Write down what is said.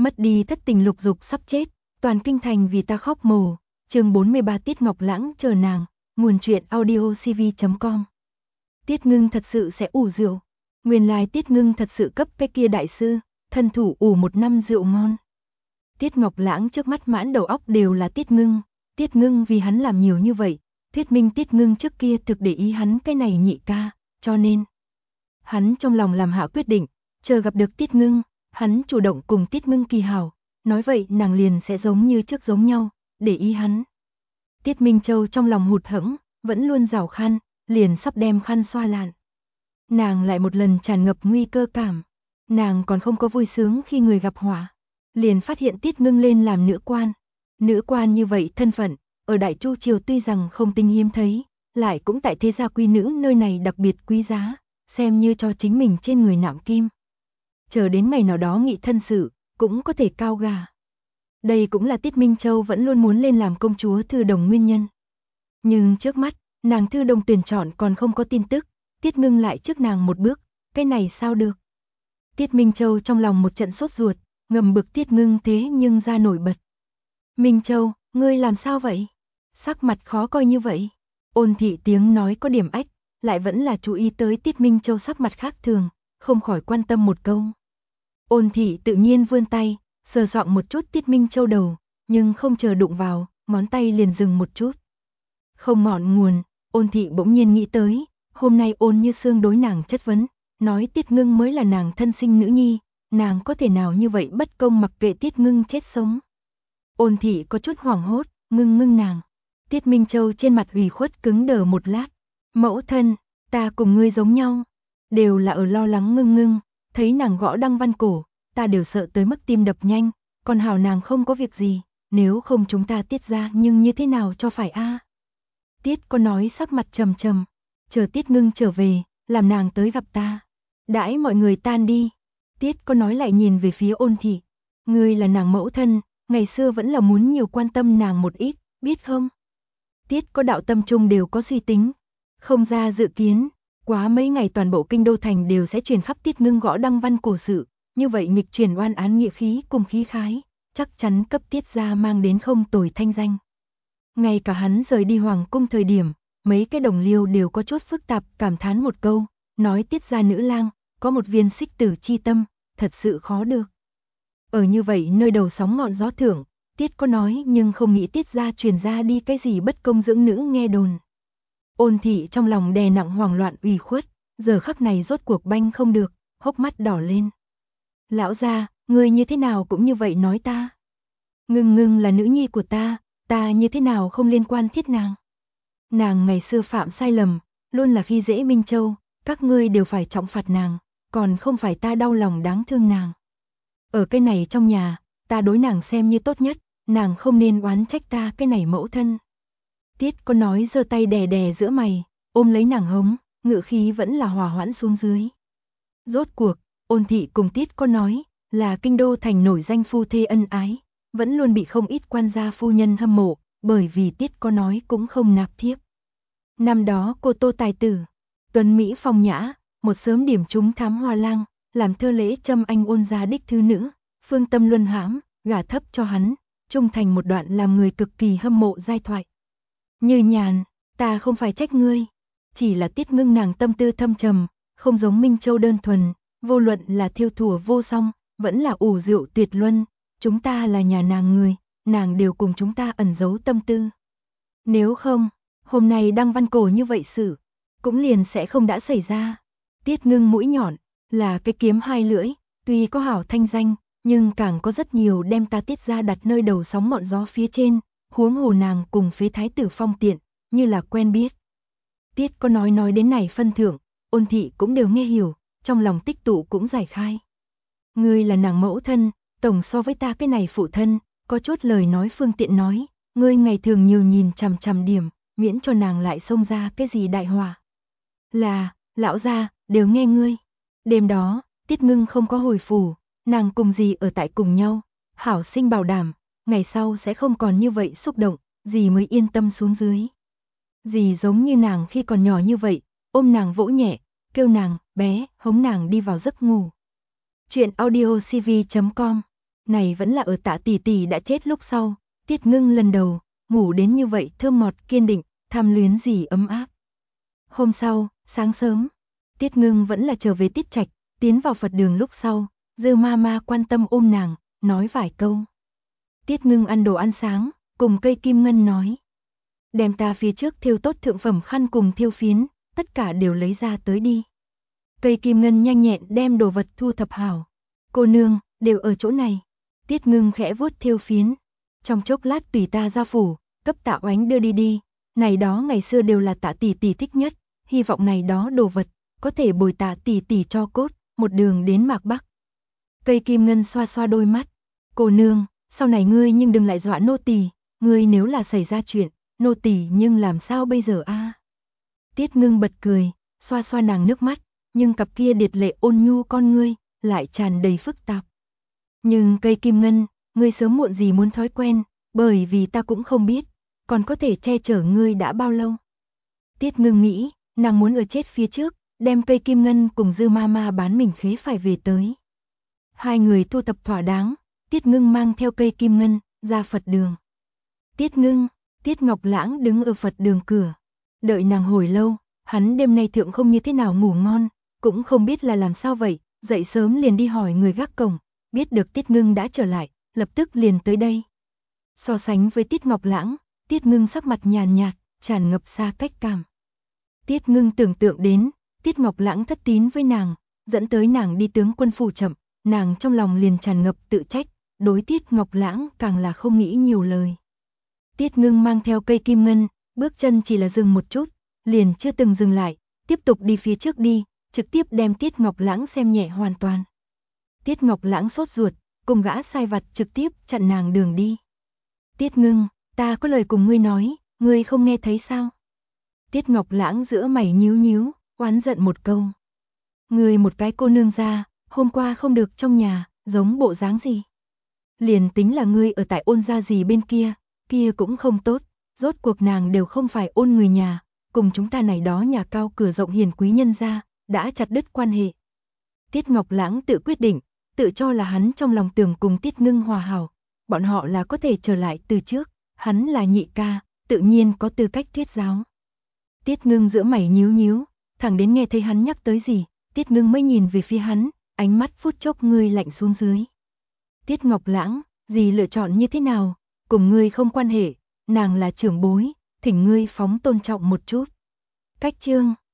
Mất đi thất tình lục dục sắp chết, toàn kinh thành vì ta khóc mồ. Chương 43 Tiết Ngọc Lãng chờ nàng, nguồn truyện audiocv.com. Tiết Ngưng thật sự sẽ ủ rượu. Nguyên lai Tiết Ngưng thật sự cấp cái kia đại sư, thân thủ ủ 1 năm rượu ngon. Tiết Ngọc Lãng trước mắt mãn đầu óc đều là Tiết Ngưng. Tiết Ngưng vì hắn làm nhiều như vậy, thuyết minh Tiết Ngưng trước kia thực để ý hắn cái này nhị ca, cho nên hắn trong lòng làm hạ quyết định, chờ gặp được Tiết Ngưng, hắn chủ động cùng Tiết Ngưng kỳ hảo, nói vậy nàng liền sẽ giống như trước giống nhau, để ý hắn. Tiết Minh Châu trong lòng hụt hẫng, vẫn luôn rảo khăn, liền sắp đem khăn xoa lạn. Nàng lại một lần tràn ngập nguy cơ cảm, nàng còn không có vui sướng khi người gặp họa, liền phát hiện Tiết Ngưng lên làm nữ quan. Nữ quan như vậy thân phận, ở Đại Chu triều tuy rằng không tinh hiếm thấy, lại cũng tại thế gia quý nữ nơi này đặc biệt quý giá, xem như cho chính mình trên người nạm kim. Chờ đến ngày nào đó nghị thân sự, cũng có thể cao gà. Đây cũng là Tiết Minh Châu vẫn luôn muốn lên làm công chúa Thư Đồng nguyên nhân. Nhưng trước mắt, nàng Thư Đồng tuyển chọn còn không có tin tức, Tiết Ngưng lại trước nàng một bước, cái này sao được? Tiết Minh Châu trong lòng một trận sốt ruột, ngầm bực Tiết Ngưng thế nhưng ra nổi bật. Minh Châu, ngươi làm sao vậy? Sắc mặt khó coi như vậy. Ôn Thị tiếng nói có điểm ách, lại vẫn là chú ý tới Tiết Minh Châu sắc mặt khác thường, không khỏi quan tâm một câu. Ôn Thị tự nhiên vươn tay, sờ soạng một chút Tiết Minh Châu đầu, nhưng không chờ đụng vào, ngón tay liền dừng một chút. Không ngọn nguồn, Ôn Thị bỗng nhiên nghĩ tới, hôm nay Ôn Như Sương đối nàng chất vấn, nói Tiết Ngưng mới là nàng thân sinh nữ nhi, nàng có thể nào như vậy bất công mặc kệ Tiết Ngưng chết sống. Ôn Thị có chút hoảng hốt, ngưng nàng. Tiết Minh Châu trên mặt ủy khuất cứng đờ một lát. Mẫu thân, ta cùng ngươi giống nhau, đều là ở lo lắng ngưng, thấy nàng gõ Đăng Văn cổ, ta đều sợ tới mức tim đập nhanh, còn hảo nàng không có việc gì, nếu không chúng ta Tiết ra nhưng như thế nào cho phải a? Tiết có nói sắc mặt trầm trầm, chờ Tiết Ngưng trở về, làm nàng tới gặp ta. Đãi mọi người tan đi, Tiết có nói lại nhìn về phía Ôn Thị, ngươi là nàng mẫu thân, ngày xưa vẫn là muốn nhiều quan tâm nàng một ít, biết không? Tiết có đạo tâm trung đều có suy tính, không ra dự kiến, quá mấy ngày toàn bộ kinh đô thành đều sẽ truyền khắp Tiết Ngưng gõ Đăng Văn cổ sự, như vậy nghịch truyền oan án nghĩa khí cùng khí khái, chắc chắn cấp Tiết gia mang đến không tồi thanh danh. Ngay cả hắn rời đi hoàng cung thời điểm, mấy cái đồng liêu đều có chút phức tạp cảm thán một câu, nói Tiết gia nữ lang, có một viên xích tử chi tâm, thật sự khó được. Ở như vậy nơi đầu sóng ngọn gió thưởng, Tiết có nói nhưng không nghĩ Tiết gia truyền ra đi cái gì bất công dưỡng nữ nghe đồn. Ôn Thị trong lòng đè nặng hoảng loạn ủy khuất, giờ khắc này rốt cuộc banh không được, hốc mắt đỏ lên. Lão gia, ngươi như thế nào cũng như vậy nói ta. Ngưng là nữ nhi của ta như thế nào không liên quan thiết nàng. Nàng ngày xưa phạm sai lầm, luôn là khi dễ Minh Châu, các ngươi đều phải trọng phạt nàng, còn không phải ta đau lòng đáng thương nàng. Ở cái này trong nhà, ta đối nàng xem như tốt nhất, nàng không nên oán trách ta cái này mẫu thân. Tiết có nói giơ tay đè đè giữa mày, ôm lấy nàng hống, ngự khí vẫn là hòa hoãn xuống dưới. Rốt cuộc, Ôn Thị cùng Tiết có nói, là kinh đô thành nổi danh phu thê ân ái, vẫn luôn bị không ít quan gia phu nhân hâm mộ, bởi vì Tiết có nói cũng không nạp thiếp. Năm đó cô Tô tài tử, tuấn mỹ phong nhã, một sớm điểm trúng thám hoa lang, làm thơ lễ châm anh Ôn gia đích thư nữ, phương tâm luân hãm, gả thấp cho hắn, trung thành một đoạn làm người cực kỳ hâm mộ giai thoại. Như Nhàn, ta không phải trách ngươi, chỉ là Tiết Ngưng nàng tâm tư thâm trầm, không giống Minh Châu đơn thuần, vô luận là thiêu thùa vô song, vẫn là ủ rượu tuyệt luân, chúng ta là nhà nàng người, nàng đều cùng chúng ta ẩn giấu tâm tư. Nếu không, hôm nay Đăng Văn cổ như vậy sự, cũng liền sẽ không đã xảy ra. Tiết Ngưng mũi nhọn, là cái kiếm hai lưỡi, tuy có hảo thanh danh, nhưng càng có rất nhiều đem ta Tiết gia đặt nơi đầu sóng ngọn gió phía trên, huống hồ nàng cùng phế thái tử Phong Tiện, như là quen biết. Tiết có nói đến này phân thưởng, Ôn Thị cũng đều nghe hiểu, trong lòng tích tụ cũng giải khai. Ngươi là nàng mẫu thân, tổng so với ta cái này phụ thân, có chút lời nói phương tiện nói, ngươi ngày thường nhiều nhìn chằm chằm điểm, miễn cho nàng lại xông ra cái gì đại họa. Là, lão gia, đều nghe ngươi. Đêm đó, Tiết Ngưng không có hồi phủ, nàng cùng dì ở tại cùng nhau, hảo sinh bảo đảm, ngày sau sẽ không còn như vậy xúc động, dì mới yên tâm xuống dưới. Dì giống như nàng khi còn nhỏ như vậy, ôm nàng vỗ nhẹ, kêu nàng, bé, hống nàng đi vào giấc ngủ. Chuyện audiocv.com Này vẫn là ở Tạ tỷ tỷ đã chết lúc sau, Tiết Ngưng lần đầu ngủ đến như vậy thơm ngọt kiên định, tham luyến gì ấm áp. Hôm sau, sáng sớm, Tiết Ngưng vẫn là trở về Tiết Trạch, tiến vào Phật đường lúc sau, Dư Mama quan tâm ôm nàng, nói vài câu. Tiết Ngưng ăn đồ ăn sáng, cùng Cây Kim Ngân nói: "Đem ta phía trước thêu tốt thượng phẩm khăn cùng thêu phiến, tất cả đều lấy ra tới đi." Cây Kim Ngân nhanh nhẹn đem đồ vật thu thập hảo. "Cô nương, đều ở chỗ này." Tiết Ngưng khẽ vuốt thêu phiến, "Trong chốc lát tùy ta ra phủ, cấp Tạ Oánh đưa đi đi, này đó ngày xưa đều là Tạ tỷ tỷ thích nhất, hy vọng này đó đồ vật có thể bồi Tạ tỷ tỷ cho cốt, một đường đến Mạc Bắc." Cây Kim Ngân xoa xoa đôi mắt, "Cô nương, sau này ngươi nhưng đừng lại dọa nô tỳ, ngươi nếu là xảy ra chuyện, nô tỳ nhưng làm sao bây giờ a?" Tiết Ngưng bật cười, xoa xoa nàng nước mắt, nhưng cặp kia điệt lệ ôn nhu con ngươi lại tràn đầy phức tạp. "Nhưng Cây Kim Ngân, ngươi sớm muộn gì muốn thói quen, bởi vì ta cũng không biết, còn có thể che chở ngươi đã bao lâu." Tiết Ngưng nghĩ, nàng muốn ở chết phía trước, đem Cây Kim Ngân cùng Dư Mama bán mình khế phải về tới. Hai người thu thập thỏa đáng, Tiết Ngưng mang theo Cây Kim Ngân ra Phật đường. "Tiết Ngưng." Tiết Ngọc Lãng đứng ở Phật đường cửa, đợi nàng hồi lâu, hắn đêm nay thượng không như thế nào ngủ ngon, cũng không biết là làm sao vậy, dậy sớm liền đi hỏi người gác cổng, biết được Tiết Ngưng đã trở lại, lập tức liền tới đây. So sánh với Tiết Ngọc Lãng, Tiết Ngưng sắc mặt nhàn nhạt, tràn ngập xa cách cảm. Tiết Ngưng tưởng tượng đến, Tiết Ngọc Lãng thất tín với nàng, dẫn tới nàng đi tướng quân phủ chậm, nàng trong lòng liền tràn ngập tự trách, đối Tiết Ngọc Lãng càng là không nghĩ nhiều lời. Tiết Ngưng mang theo Cây Kim Ngân, bước chân chỉ là dừng một chút, liền chưa từng dừng lại, tiếp tục đi phía trước đi, trực tiếp đem Tiết Ngọc Lãng xem nhẹ hoàn toàn. Tiết Ngọc Lãng sốt ruột, cùng gã sai vặt trực tiếp chặn nàng đường đi. "Tiết Ngưng, ta có lời cùng ngươi nói, ngươi không nghe thấy sao?" Tiết Ngọc Lãng giữa mày nhíu nhíu, oán giận một câu. "Ngươi một cái cô nương gia, hôm qua không được trong nhà, giống bộ dáng gì? Liền tính là ngươi ở tại Ôn gia gì bên kia, kia cũng không tốt, rốt cuộc nàng đều không phải Ôn người nhà, cùng chúng ta này đó nhà cao cửa rộng hiền quý nhân gia, đã chặt đứt quan hệ." Tiết Ngọc Lãng tự quyết định, tự cho là hắn trong lòng tưởng cùng Tiết Ngưng hòa hảo, bọn họ là có thể trở lại từ trước, hắn là nhị ca, tự nhiên có tư cách thuyết giáo. Tiết Ngưng giữa mày nhíu nhíu, thẳng đến nghe thấy hắn nhắc tới gì, Tiết Ngưng mới nhìn về phía hắn, ánh mắt phút chốc ngươi lạnh xuống dưới. "Tiết Ngọc Lãng, gì lựa chọn như thế nào, cùng ngươi không quan hệ, nàng là trưởng bối, thỉnh ngươi phóng tôn trọng một chút." Cách chương